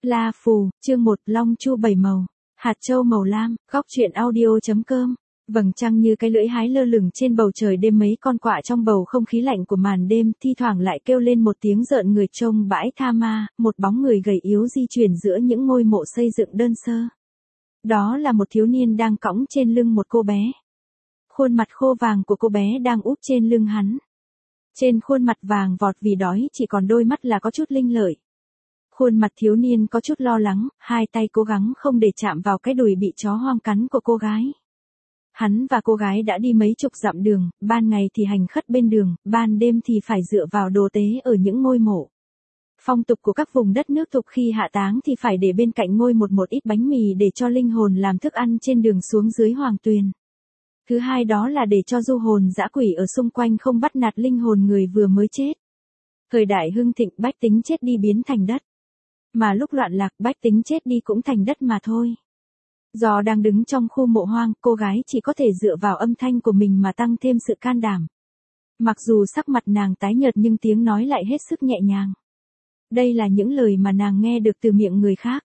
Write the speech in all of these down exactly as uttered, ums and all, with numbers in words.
La Phù, chương một, Long Chu bảy màu, hạt châu màu lam, góc truyện audio.com. Vầng trăng như cái lưỡi hái lơ lửng trên bầu trời đêm, mấy con quạ trong bầu không khí lạnh của màn đêm, thi thoảng lại kêu lên một tiếng rợn người. Trông bãi tha ma, một bóng người gầy yếu di chuyển giữa những ngôi mộ xây dựng đơn sơ. Đó là một thiếu niên đang cõng trên lưng một cô bé. Khuôn mặt khô vàng của cô bé đang úp trên lưng hắn. Trên khuôn mặt vàng vọt vì đói, chỉ còn đôi mắt là có chút linh lợi. Khuôn mặt thiếu niên có chút lo lắng, hai tay cố gắng không để chạm vào cái đùi bị chó hoang cắn của cô gái. Hắn và cô gái đã đi mấy chục dặm đường, ban ngày thì hành khất bên đường, ban đêm thì phải dựa vào đồ tế ở những ngôi mộ. Phong tục của các vùng đất nước Thục khi hạ táng thì phải để bên cạnh ngôi một một ít bánh mì để cho linh hồn làm thức ăn trên đường xuống dưới hoàng tuyền. Thứ hai đó là để cho du hồn dã quỷ ở xung quanh không bắt nạt linh hồn người vừa mới chết. Thời đại hưng thịnh, bách tính chết đi biến thành đất. Mà lúc loạn lạc, bách tính chết đi cũng thành đất mà thôi. Do đang đứng trong khu mộ hoang, cô gái chỉ có thể dựa vào âm thanh của mình mà tăng thêm sự can đảm. Mặc dù sắc mặt nàng tái nhợt nhưng tiếng nói lại hết sức nhẹ nhàng. Đây là những lời mà nàng nghe được từ miệng người khác.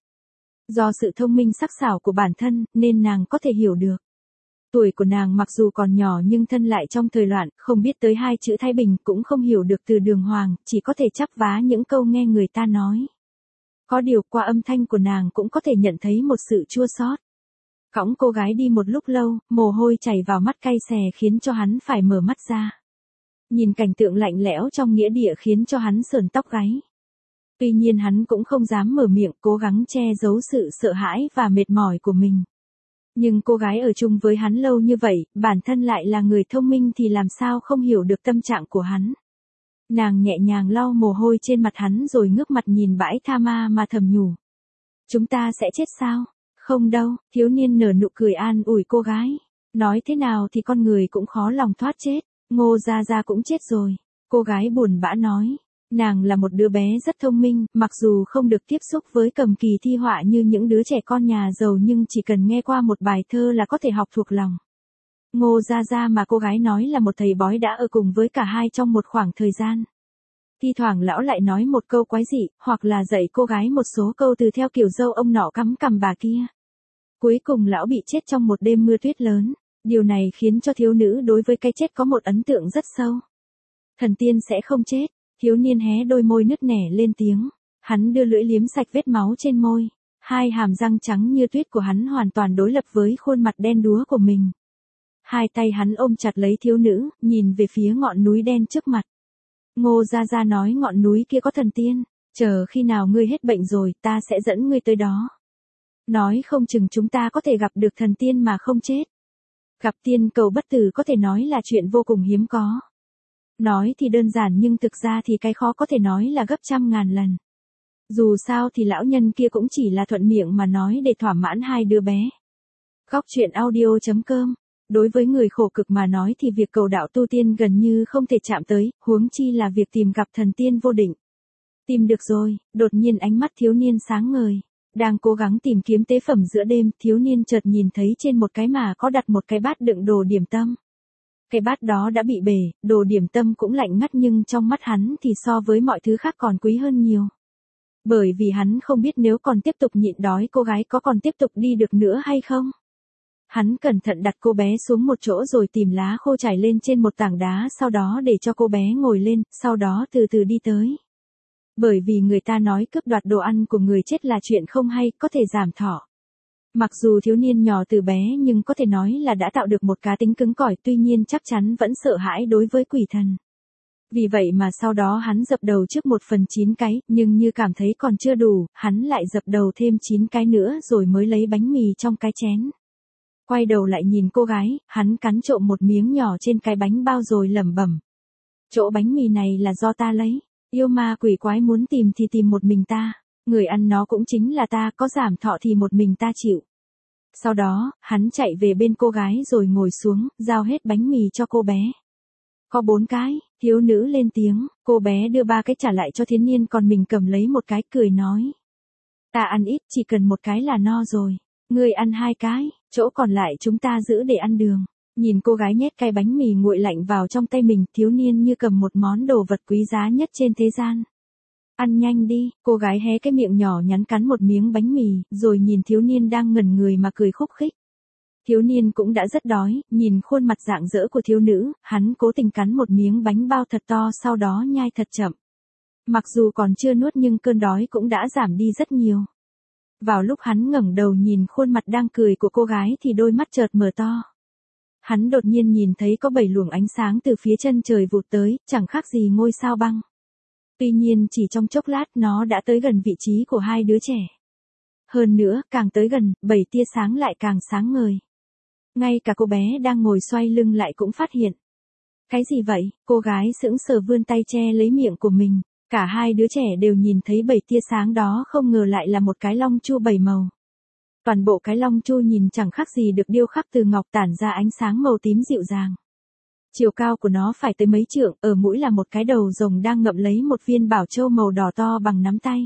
Do sự thông minh sắc sảo của bản thân, nên nàng có thể hiểu được. Tuổi của nàng mặc dù còn nhỏ nhưng thân lại trong thời loạn, không biết tới hai chữ Thái Bình, cũng không hiểu được từ đường hoàng, chỉ có thể chắp vá những câu nghe người ta nói. Có điều qua âm thanh của nàng cũng có thể nhận thấy một sự chua xót. Cõng cô gái đi một lúc lâu, mồ hôi chảy vào mắt cay xè khiến cho hắn phải mở mắt ra. Nhìn cảnh tượng lạnh lẽo trong nghĩa địa khiến cho hắn sởn tóc gáy. Tuy nhiên hắn cũng không dám mở miệng, cố gắng che giấu sự sợ hãi và mệt mỏi của mình. Nhưng cô gái ở chung với hắn lâu như vậy, bản thân lại là người thông minh thì làm sao không hiểu được tâm trạng của hắn. Nàng nhẹ nhàng lau mồ hôi trên mặt hắn rồi ngước mặt nhìn bãi tha ma mà thầm nhủ. Chúng ta sẽ chết sao? Không đâu, thiếu niên nở nụ cười an ủi cô gái. Nói thế nào thì con người cũng khó lòng thoát chết, Ngô Gia Gia cũng chết rồi. Cô gái buồn bã nói. Nàng là một đứa bé rất thông minh, mặc dù không được tiếp xúc với cầm kỳ thi họa như những đứa trẻ con nhà giàu nhưng chỉ cần nghe qua một bài thơ là có thể học thuộc lòng. Ngô Gia Gia mà cô gái nói là một thầy bói đã ở cùng với cả hai trong một khoảng thời gian. Thi thoảng lão lại nói một câu quái dị, hoặc là dạy cô gái một số câu từ theo kiểu dâu ông nọ cắm cằm bà kia. Cuối cùng lão bị chết trong một đêm mưa tuyết lớn. Điều này khiến cho thiếu nữ đối với cái chết có một ấn tượng rất sâu. Thần tiên sẽ không chết. Thiếu niên hé đôi môi nứt nẻ lên tiếng. Hắn đưa lưỡi liếm sạch vết máu trên môi. Hai hàm răng trắng như tuyết của hắn hoàn toàn đối lập với khuôn mặt đen đúa của mình. Hai tay hắn ôm chặt lấy thiếu nữ, nhìn về phía ngọn núi đen trước mặt. Ngô Gia Gia nói ngọn núi kia có thần tiên. Chờ khi nào ngươi hết bệnh rồi, ta sẽ dẫn ngươi tới đó. Nói không chừng chúng ta có thể gặp được thần tiên mà không chết. Gặp tiên cầu bất tử có thể nói là chuyện vô cùng hiếm có. Nói thì đơn giản nhưng thực ra thì cái khó có thể nói là gấp trăm ngàn lần. Dù sao thì lão nhân kia cũng chỉ là thuận miệng mà nói để thỏa mãn hai đứa bé. Góc truyện audio.com. Đối với người khổ cực mà nói thì việc cầu đạo tu tiên gần như không thể chạm tới, huống chi là việc tìm gặp thần tiên vô định. Tìm được rồi, đột nhiên ánh mắt thiếu niên sáng ngời. Đang cố gắng tìm kiếm tế phẩm giữa đêm, thiếu niên chợt nhìn thấy trên một cái mà có đặt một cái bát đựng đồ điểm tâm. Cái bát đó đã bị bể, đồ điểm tâm cũng lạnh ngắt nhưng trong mắt hắn thì so với mọi thứ khác còn quý hơn nhiều. Bởi vì hắn không biết nếu còn tiếp tục nhịn đói cô gái có còn tiếp tục đi được nữa hay không. Hắn cẩn thận đặt cô bé xuống một chỗ rồi tìm lá khô trải lên trên một tảng đá, sau đó để cho cô bé ngồi lên, sau đó từ từ đi tới. Bởi vì người ta nói cướp đoạt đồ ăn của người chết là chuyện không hay, có thể giảm thọ. Mặc dù thiếu niên nhỏ từ bé nhưng có thể nói là đã tạo được một cá tính cứng cỏi, tuy nhiên chắc chắn vẫn sợ hãi đối với quỷ thần. Vì vậy mà sau đó hắn dập đầu trước một phần chín cái, nhưng như cảm thấy còn chưa đủ, hắn lại dập đầu thêm chín cái nữa rồi mới lấy bánh mì trong cái chén. Quay đầu lại nhìn cô gái, hắn cắn trộm một miếng nhỏ trên cái bánh bao rồi lẩm bẩm. Chỗ bánh mì này là do ta lấy, yêu ma quỷ quái muốn tìm thì tìm một mình ta, người ăn nó cũng chính là ta, có giảm thọ thì một mình ta chịu. Sau đó, hắn chạy về bên cô gái rồi ngồi xuống, giao hết bánh mì cho cô bé. Có bốn cái, thiếu nữ lên tiếng, cô bé đưa ba cái trả lại cho thiếu niên còn mình cầm lấy một cái cười nói. Ta ăn ít, chỉ cần một cái là no rồi, ngươi ăn hai cái, chỗ còn lại chúng ta giữ để ăn đường. Nhìn cô gái nhét cái bánh mì nguội lạnh vào trong tay mình, thiếu niên như cầm một món đồ vật quý giá nhất trên thế gian. Ăn nhanh đi, cô gái hé cái miệng nhỏ nhắn cắn một miếng bánh mì, rồi nhìn thiếu niên đang ngẩn người mà cười khúc khích. Thiếu niên cũng đã rất đói, nhìn khuôn mặt rạng rỡ của thiếu nữ, hắn cố tình cắn một miếng bánh bao thật to sau đó nhai thật chậm. Mặc dù còn chưa nuốt nhưng cơn đói cũng đã giảm đi rất nhiều. Vào lúc hắn ngẩng đầu nhìn khuôn mặt đang cười của cô gái thì đôi mắt chợt mở to. Hắn đột nhiên nhìn thấy có bảy luồng ánh sáng từ phía chân trời vụt tới, chẳng khác gì ngôi sao băng. Tuy nhiên chỉ trong chốc lát nó đã tới gần vị trí của hai đứa trẻ. Hơn nữa, càng tới gần, bảy tia sáng lại càng sáng ngời. Ngay cả cô bé đang ngồi xoay lưng lại cũng phát hiện. Cái gì vậy? Cô gái sững sờ vươn tay che lấy miệng của mình. Cả hai đứa trẻ đều nhìn thấy bảy tia sáng đó, không ngờ lại là một cái long chu bảy màu. Toàn bộ cái long chu nhìn chẳng khác gì được điêu khắc từ ngọc, tản ra ánh sáng màu tím dịu dàng. Chiều cao của nó phải tới mấy trượng, ở mũi là một cái đầu rồng đang ngậm lấy một viên bảo châu màu đỏ to bằng nắm tay.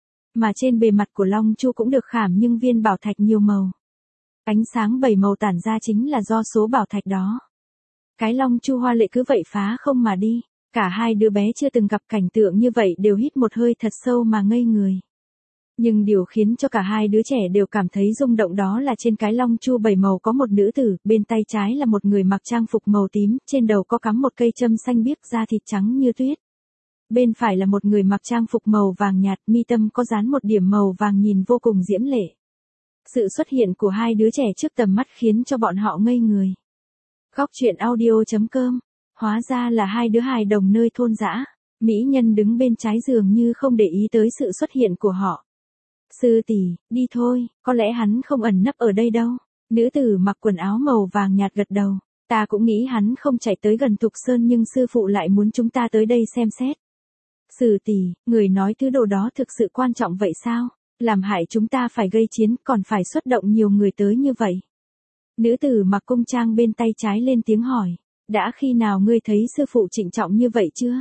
Mà trên bề mặt của long chu cũng được khảm những viên bảo thạch nhiều màu. Ánh sáng bảy màu tản ra chính là do số bảo thạch đó. Cái long chu hoa lệ cứ vậy phá không mà đi. Cả hai đứa bé chưa từng gặp cảnh tượng như vậy đều hít một hơi thật sâu mà ngây người. Nhưng điều khiến cho cả hai đứa trẻ đều cảm thấy rung động đó là trên cái long chu bảy màu có một nữ tử, bên tay trái là một người mặc trang phục màu tím, trên đầu có cắm một cây châm xanh biếc, da thịt trắng như tuyết. Bên phải là một người mặc trang phục màu vàng nhạt, mi tâm có dán một điểm màu vàng nhìn vô cùng diễm lệ. Sự xuất hiện của hai đứa trẻ trước tầm mắt khiến cho bọn họ ngây người. Góc truyện audio chấm com. Hóa ra là hai đứa hài đồng nơi thôn dã. Mỹ nhân đứng bên trái giường như không để ý tới sự xuất hiện của họ. Sư tỷ, đi thôi, có lẽ hắn không ẩn nấp ở đây đâu. Nữ tử mặc quần áo màu vàng nhạt gật đầu. Ta cũng nghĩ hắn không chạy tới gần Thục Sơn nhưng sư phụ lại muốn chúng ta tới đây xem xét. Sư tỷ, người nói thứ đồ đó thực sự quan trọng vậy sao? Làm hại chúng ta phải gây chiến, còn phải xuất động nhiều người tới như vậy. Nữ tử mặc cung trang bên tay trái lên tiếng hỏi. Đã khi nào ngươi thấy sư phụ trịnh trọng như vậy chưa?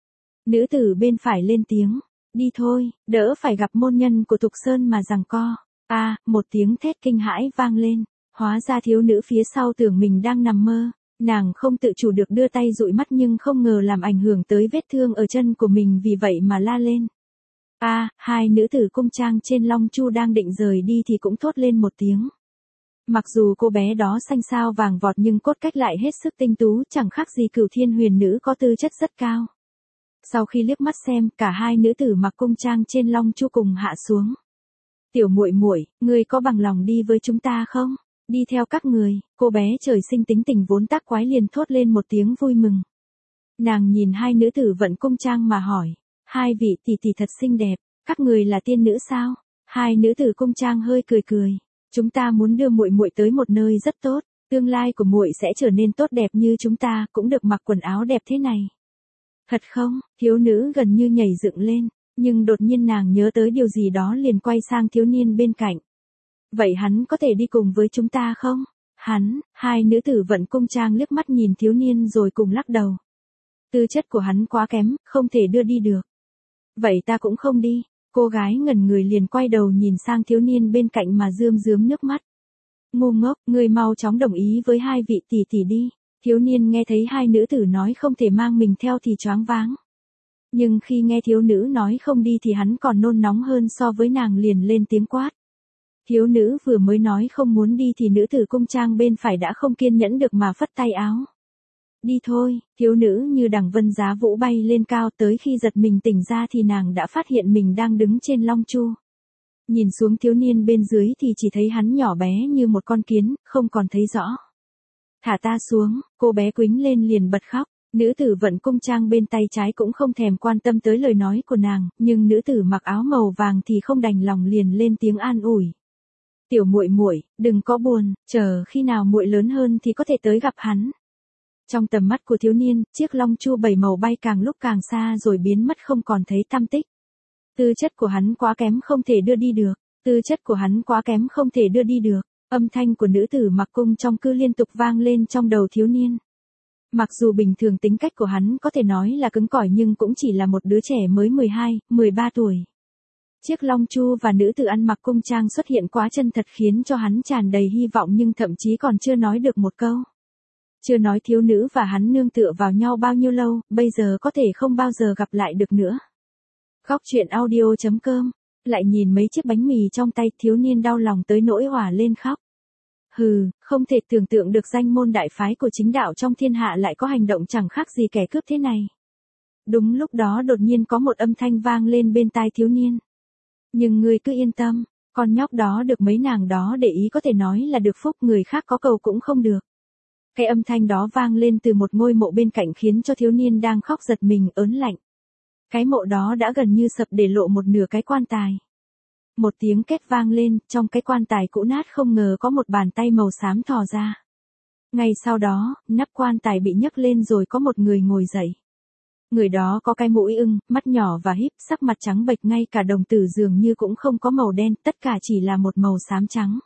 Nữ tử bên phải lên tiếng. Đi thôi, đỡ phải gặp môn nhân của Thục Sơn mà giằng co. A, à, một tiếng thét kinh hãi vang lên. Hóa ra thiếu nữ phía sau tưởng mình đang nằm mơ. Nàng không tự chủ được đưa tay dụi mắt nhưng không ngờ làm ảnh hưởng tới vết thương ở chân của mình, vì vậy mà la lên. A, à, hai nữ tử cung trang trên long chu đang định rời đi thì cũng thốt lên một tiếng. Mặc dù cô bé đó xanh xao vàng vọt nhưng cốt cách lại hết sức tinh tú, chẳng khác gì Cửu Thiên Huyền Nữ có tư chất rất cao. Sau khi liếc mắt xem, cả hai nữ tử mặc cung trang trên long chu cùng hạ xuống. Tiểu muội muội, ngươi có bằng lòng đi với chúng ta không? Đi theo các người. Cô bé trời sinh tính tình vốn tác quái liền thốt lên một tiếng vui mừng. Nàng nhìn hai nữ tử vận cung trang mà hỏi. Hai vị tỷ tỷ thật xinh đẹp, các người là tiên nữ sao? Hai nữ tử cung trang hơi cười cười. Chúng ta muốn đưa muội muội tới một nơi rất tốt, tương lai của muội sẽ trở nên tốt đẹp như chúng ta, cũng được mặc quần áo đẹp thế này. Thật không? Thiếu nữ gần như nhảy dựng lên, nhưng đột nhiên nàng nhớ tới điều gì đó liền quay sang thiếu niên bên cạnh. Vậy hắn có thể đi cùng với chúng ta không? Hắn, hai nữ tử vận cung trang liếc mắt nhìn thiếu niên rồi cùng lắc đầu. Tư chất của hắn quá kém, không thể đưa đi được. Vậy ta cũng không đi. Cô gái ngẩn người liền quay đầu nhìn sang thiếu niên bên cạnh mà rơm rớm nước mắt. Ngu ngốc, người mau chóng đồng ý với hai vị tỷ tỷ đi. Thiếu niên nghe thấy hai nữ tử nói không thể mang mình theo thì choáng váng. Nhưng khi nghe thiếu nữ nói không đi thì hắn còn nôn nóng hơn so với nàng, liền lên tiếng quát. Thiếu nữ vừa mới nói không muốn đi thì nữ tử cung trang bên phải đã không kiên nhẫn được mà phất tay áo. Đi thôi, thiếu nữ như đằng vân giá vũ bay lên cao, tới khi giật mình tỉnh ra thì nàng đã phát hiện mình đang đứng trên long chu. Nhìn xuống thiếu niên bên dưới thì chỉ thấy hắn nhỏ bé như một con kiến, không còn thấy rõ. Thả ta xuống, cô bé quĩnh lên liền bật khóc. Nữ tử vận cung trang bên tay trái cũng không thèm quan tâm tới lời nói của nàng, nhưng nữ tử mặc áo màu vàng thì không đành lòng liền lên tiếng an ủi. Tiểu muội muội, đừng có buồn, chờ khi nào muội lớn hơn thì có thể tới gặp hắn. Trong tầm mắt của thiếu niên, chiếc long chu bảy màu bay càng lúc càng xa rồi biến mất không còn thấy tăm tích. Tư chất của hắn quá kém không thể đưa đi được, tư chất của hắn quá kém không thể đưa đi được. Âm thanh của nữ tử mặc cung trong cứ liên tục vang lên trong đầu thiếu niên. Mặc dù bình thường tính cách của hắn có thể nói là cứng cỏi nhưng cũng chỉ là một đứa trẻ mới mười hai, mười ba tuổi. Chiếc long chu và nữ tử ăn mặc cung trang xuất hiện quá chân thật khiến cho hắn tràn đầy hy vọng nhưng thậm chí còn chưa nói được một câu. Chưa nói thiếu nữ và hắn nương tựa vào nhau bao nhiêu lâu, bây giờ có thể không bao giờ gặp lại được nữa. Góc truyện audio.com. Lại nhìn mấy chiếc bánh mì trong tay, thiếu niên đau lòng tới nỗi òa lên khóc. Hừ, không thể tưởng tượng được danh môn đại phái của chính đạo trong thiên hạ lại có hành động chẳng khác gì kẻ cướp thế này. Đúng lúc đó đột nhiên có một âm thanh vang lên bên tai thiếu niên. Nhưng ngươi cứ yên tâm, con nhóc đó được mấy nàng đó để ý có thể nói là được phúc, người khác có cầu cũng không được. Cái âm thanh đó vang lên từ một ngôi mộ bên cạnh khiến cho thiếu niên đang khóc giật mình ớn lạnh. Cái mộ đó đã gần như sập để lộ một nửa cái quan tài. Một tiếng két vang lên, trong cái quan tài cũ nát không ngờ có một bàn tay màu xám thò ra. Ngay sau đó, nắp quan tài bị nhấc lên rồi có một người ngồi dậy. Người đó có cái mũi ưng, mắt nhỏ và híp, sắc mặt trắng bệch, ngay cả đồng tử dường như cũng không có màu đen, tất cả chỉ là một màu xám trắng.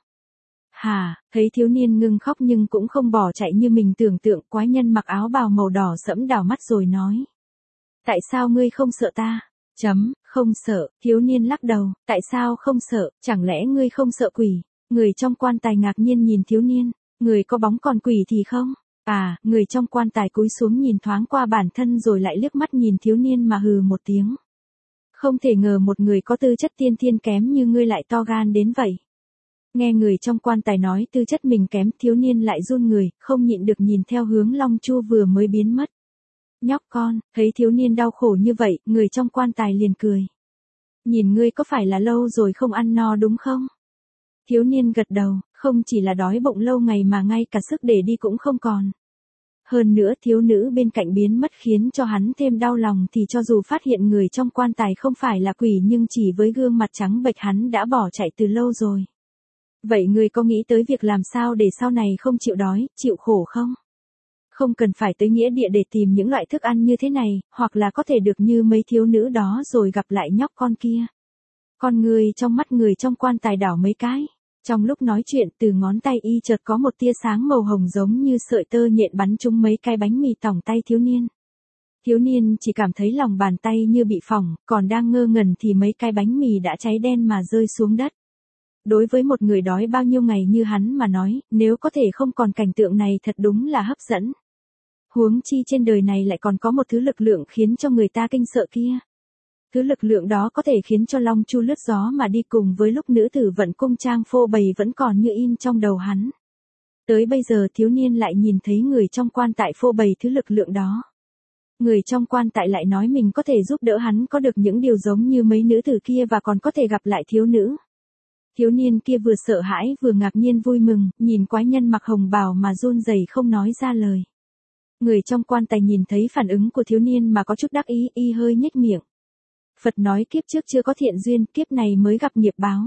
Hà, thấy thiếu niên ngưng khóc nhưng cũng không bỏ chạy như mình tưởng tượng, quái nhân mặc áo bào màu đỏ sẫm đảo mắt rồi nói. Tại sao ngươi không sợ ta? Chấm, không sợ, thiếu niên lắc đầu, tại sao không sợ, chẳng lẽ ngươi không sợ quỷ? Người trong quan tài ngạc nhiên nhìn thiếu niên, người có bóng còn quỷ thì không? À, người trong quan tài cúi xuống nhìn thoáng qua bản thân rồi lại liếc mắt nhìn thiếu niên mà hừ một tiếng. Không thể ngờ một người có tư chất tiên thiên kém như ngươi lại to gan đến vậy. Nghe người trong quan tài nói tư chất mình kém, thiếu niên lại run người, không nhịn được nhìn theo hướng Long Chu vừa mới biến mất. Nhóc con, thấy thiếu niên đau khổ như vậy, người trong quan tài liền cười. Nhìn ngươi có phải là lâu rồi không ăn no đúng không? Thiếu niên gật đầu, không chỉ là đói bụng lâu ngày mà ngay cả sức để đi cũng không còn. Hơn nữa thiếu nữ bên cạnh biến mất khiến cho hắn thêm đau lòng, thì cho dù phát hiện người trong quan tài không phải là quỷ nhưng chỉ với gương mặt trắng bệch hắn đã bỏ chạy từ lâu rồi. Vậy ngươi có nghĩ tới việc làm sao để sau này không chịu đói, chịu khổ không? Không cần phải tới nghĩa địa để tìm những loại thức ăn như thế này, hoặc là có thể được như mấy thiếu nữ đó rồi gặp lại nhóc con kia. Con người trong mắt người trong quan tài đảo mấy cái. Trong lúc nói chuyện, từ ngón tay y chợt có một tia sáng màu hồng giống như sợi tơ nhện bắn trúng mấy cái bánh mì tỏng tay thiếu niên. Thiếu niên chỉ cảm thấy lòng bàn tay như bị phỏng, còn đang ngơ ngẩn thì mấy cái bánh mì đã cháy đen mà rơi xuống đất. Đối với một người đói bao nhiêu ngày như hắn mà nói, nếu có thể không còn cảnh tượng này thật đúng là hấp dẫn. Huống chi trên đời này lại còn có một thứ lực lượng khiến cho người ta kinh sợ kia. Thứ lực lượng đó có thể khiến cho Long Chu lướt gió mà đi, cùng với lúc nữ tử vận cung trang phô bày vẫn còn như in trong đầu hắn. Tới bây giờ thiếu niên lại nhìn thấy người trong quan tài phô bày thứ lực lượng đó. Người trong quan tài lại nói mình có thể giúp đỡ hắn có được những điều giống như mấy nữ tử kia và còn có thể gặp lại thiếu nữ. Thiếu niên kia vừa sợ hãi vừa ngạc nhiên vui mừng, nhìn quái nhân mặc hồng bào mà run rẩy không nói ra lời. Người trong quan tài nhìn thấy phản ứng của thiếu niên mà có chút đắc ý, y hơi nhếch miệng. Phật nói kiếp trước chưa có thiện duyên, kiếp này mới gặp nghiệp báo.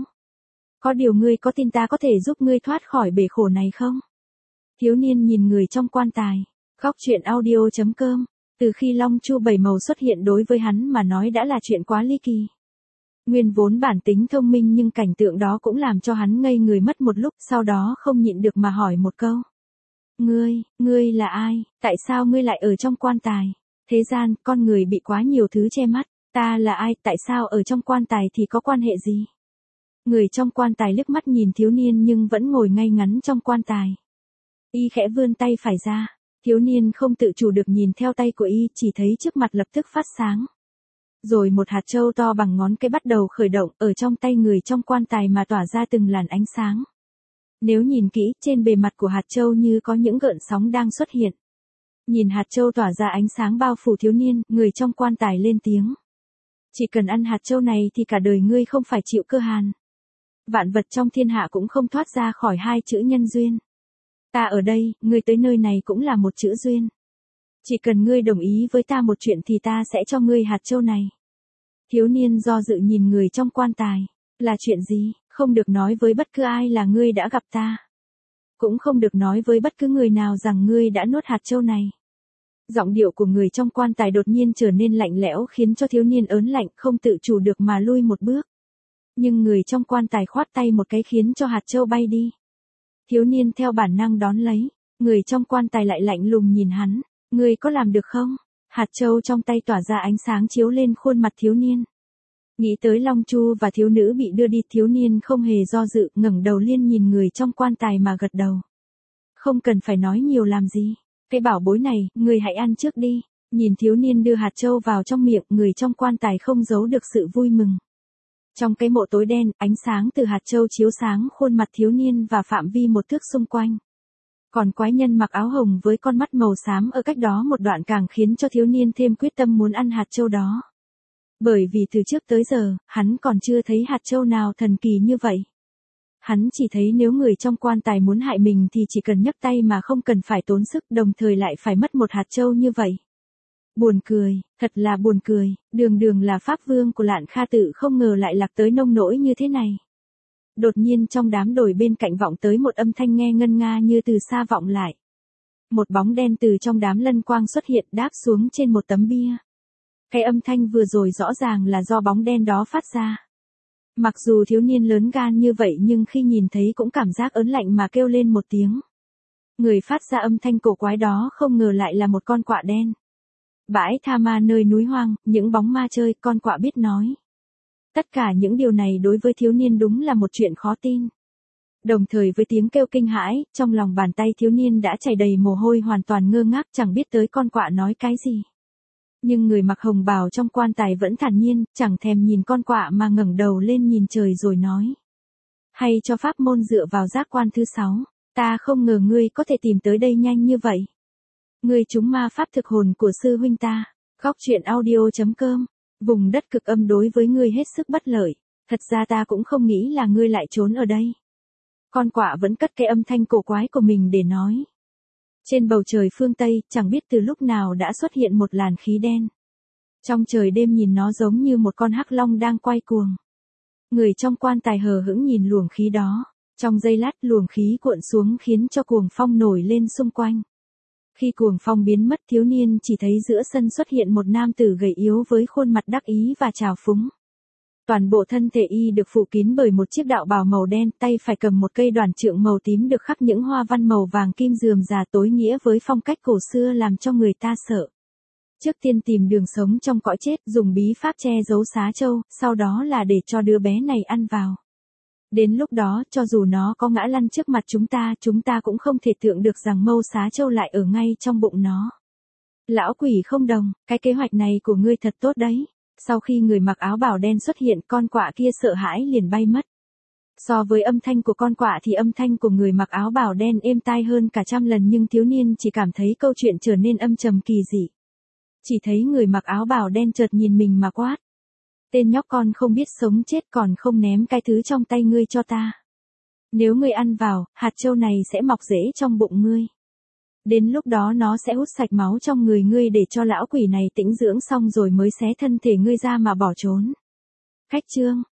Có điều ngươi có tin ta có thể giúp ngươi thoát khỏi bể khổ này không? Thiếu niên nhìn người trong quan tài. Góc truyện audio.com. Từ khi Long Chu bảy màu xuất hiện đối với hắn mà nói đã là chuyện quá ly kỳ. Nguyên vốn bản tính thông minh nhưng cảnh tượng đó cũng làm cho hắn ngây người mất một lúc, sau đó không nhịn được mà hỏi một câu. Ngươi, ngươi là ai, tại sao ngươi lại ở trong quan tài? Thế gian, con người bị quá nhiều thứ che mắt, ta là ai, tại sao ở trong quan tài thì có quan hệ gì? Người trong quan tài liếc mắt nhìn thiếu niên nhưng vẫn ngồi ngay ngắn trong quan tài. Y khẽ vươn tay phải ra, thiếu niên không tự chủ được nhìn theo tay của y, chỉ thấy trước mặt lập tức phát sáng. Rồi một hạt châu to bằng ngón cái bắt đầu khởi động, ở trong tay người trong quan tài mà tỏa ra từng làn ánh sáng. Nếu nhìn kỹ, trên bề mặt của hạt châu như có những gợn sóng đang xuất hiện. Nhìn hạt châu tỏa ra ánh sáng bao phủ thiếu niên, người trong quan tài lên tiếng. Chỉ cần ăn hạt châu này thì cả đời ngươi không phải chịu cơ hàn. Vạn vật trong thiên hạ cũng không thoát ra khỏi hai chữ nhân duyên. Ta ở đây, ngươi tới nơi này cũng là một chữ duyên. Chỉ cần ngươi đồng ý với ta một chuyện thì ta sẽ cho ngươi hạt châu này. Thiếu niên do dự nhìn người trong quan tài. Là chuyện gì? Không được nói với bất cứ ai là ngươi đã gặp ta. Cũng không được nói với bất cứ người nào rằng ngươi đã nuốt hạt châu này. Giọng điệu của người trong quan tài đột nhiên trở nên lạnh lẽo khiến cho thiếu niên ớn lạnh, không tự chủ được mà lui một bước. Nhưng người trong quan tài khoát tay một cái khiến cho hạt châu bay đi. Thiếu niên theo bản năng đón lấy, người trong quan tài lại lạnh lùng nhìn hắn. Ngươi có làm được không? Hạt châu trong tay tỏa ra ánh sáng chiếu lên khuôn mặt thiếu niên. Nghĩ tới Long Chu và thiếu nữ bị đưa đi, thiếu niên không hề do dự, ngẩng đầu liên nhìn người trong quan tài mà gật đầu. Không cần phải nói nhiều làm gì. Cái bảo bối này, ngươi hãy ăn trước đi. Nhìn thiếu niên đưa hạt châu vào trong miệng, người trong quan tài không giấu được sự vui mừng. Trong cái mộ tối đen, ánh sáng từ hạt châu chiếu sáng khuôn mặt thiếu niên và phạm vi một thước xung quanh. Còn quái nhân mặc áo hồng với con mắt màu xám ở cách đó một đoạn càng khiến cho thiếu niên thêm quyết tâm muốn ăn hạt châu đó. Bởi vì từ trước tới giờ, hắn còn chưa thấy hạt châu nào thần kỳ như vậy. Hắn chỉ thấy nếu người trong quan tài muốn hại mình thì chỉ cần nhấc tay mà không cần phải tốn sức, đồng thời lại phải mất một hạt châu như vậy. Buồn cười, thật là buồn cười, đường đường là pháp vương của Lạn Kha Tự không ngờ lại lạc tới nông nỗi như thế này. Đột nhiên trong đám đồi bên cạnh vọng tới một âm thanh nghe ngân nga như từ xa vọng lại. Một bóng đen từ trong đám lân quang xuất hiện đáp xuống trên một tấm bia. Cái âm thanh vừa rồi rõ ràng là do bóng đen đó phát ra. Mặc dù thiếu niên lớn gan như vậy nhưng khi nhìn thấy cũng cảm giác ớn lạnh mà kêu lên một tiếng. Người phát ra âm thanh cổ quái đó không ngờ lại là một con quạ đen. Bãi tha ma nơi núi hoang, những bóng ma chơi, con quạ biết nói. Tất cả những điều này đối với thiếu niên đúng là một chuyện khó tin. Đồng thời với tiếng kêu kinh hãi, trong lòng bàn tay thiếu niên đã chảy đầy mồ hôi hoàn toàn ngơ ngác chẳng biết tới con quạ nói cái gì. Nhưng người mặc hồng bào trong quan tài vẫn thản nhiên, chẳng thèm nhìn con quạ mà ngẩng đầu lên nhìn trời rồi nói. Hay cho pháp môn dựa vào giác quan thứ sáu, ta không ngờ ngươi có thể tìm tới đây nhanh như vậy. Ngươi trúng ma pháp thực hồn của sư huynh ta, góc truyện audio chấm com, vùng đất cực âm đối với ngươi hết sức bất lợi, thật ra ta cũng không nghĩ là ngươi lại trốn ở đây. Con quạ vẫn cất cái âm thanh cổ quái của mình để nói. Trên bầu trời phương Tây, chẳng biết từ lúc nào đã xuất hiện một làn khí đen. Trong trời đêm nhìn nó giống như một con hắc long đang quay cuồng. Người trong quan tài hờ hững nhìn luồng khí đó, trong giây lát luồng khí cuộn xuống khiến cho cuồng phong nổi lên xung quanh. Khi cuồng phong biến mất thiếu niên chỉ thấy giữa sân xuất hiện một nam tử gầy yếu với khuôn mặt đắc ý và trào phúng. Toàn bộ thân thể y được phủ kín bởi một chiếc đạo bào màu đen, tay phải cầm một cây đoản trượng màu tím được khắc những hoa văn màu vàng kim rườm rà tối nghĩa với phong cách cổ xưa làm cho người ta sợ. Trước tiên tìm đường sống trong cõi chết, dùng bí pháp che giấu xá châu, sau đó là để cho đứa bé này ăn vào. Đến lúc đó, cho dù nó có ngã lăn trước mặt chúng ta, chúng ta cũng không thể tưởng được rằng mâu xá châu lại ở ngay trong bụng nó. Lão quỷ không đồng, cái kế hoạch này của ngươi thật tốt đấy. Sau khi người mặc áo bào đen xuất hiện, con quạ kia sợ hãi liền bay mất. So với âm thanh của con quạ thì âm thanh của người mặc áo bào đen êm tai hơn cả trăm lần, nhưng thiếu niên chỉ cảm thấy câu chuyện trở nên âm trầm kỳ dị. Chỉ thấy người mặc áo bào đen chợt nhìn mình mà quát. Tên nhóc con không biết sống chết còn không ném cái thứ trong tay ngươi cho ta. Nếu ngươi ăn vào, hạt châu này sẽ mọc rễ trong bụng ngươi. Đến lúc đó nó sẽ hút sạch máu trong người ngươi để cho lão quỷ này tĩnh dưỡng xong rồi mới xé thân thể ngươi ra mà bỏ trốn. Cách chương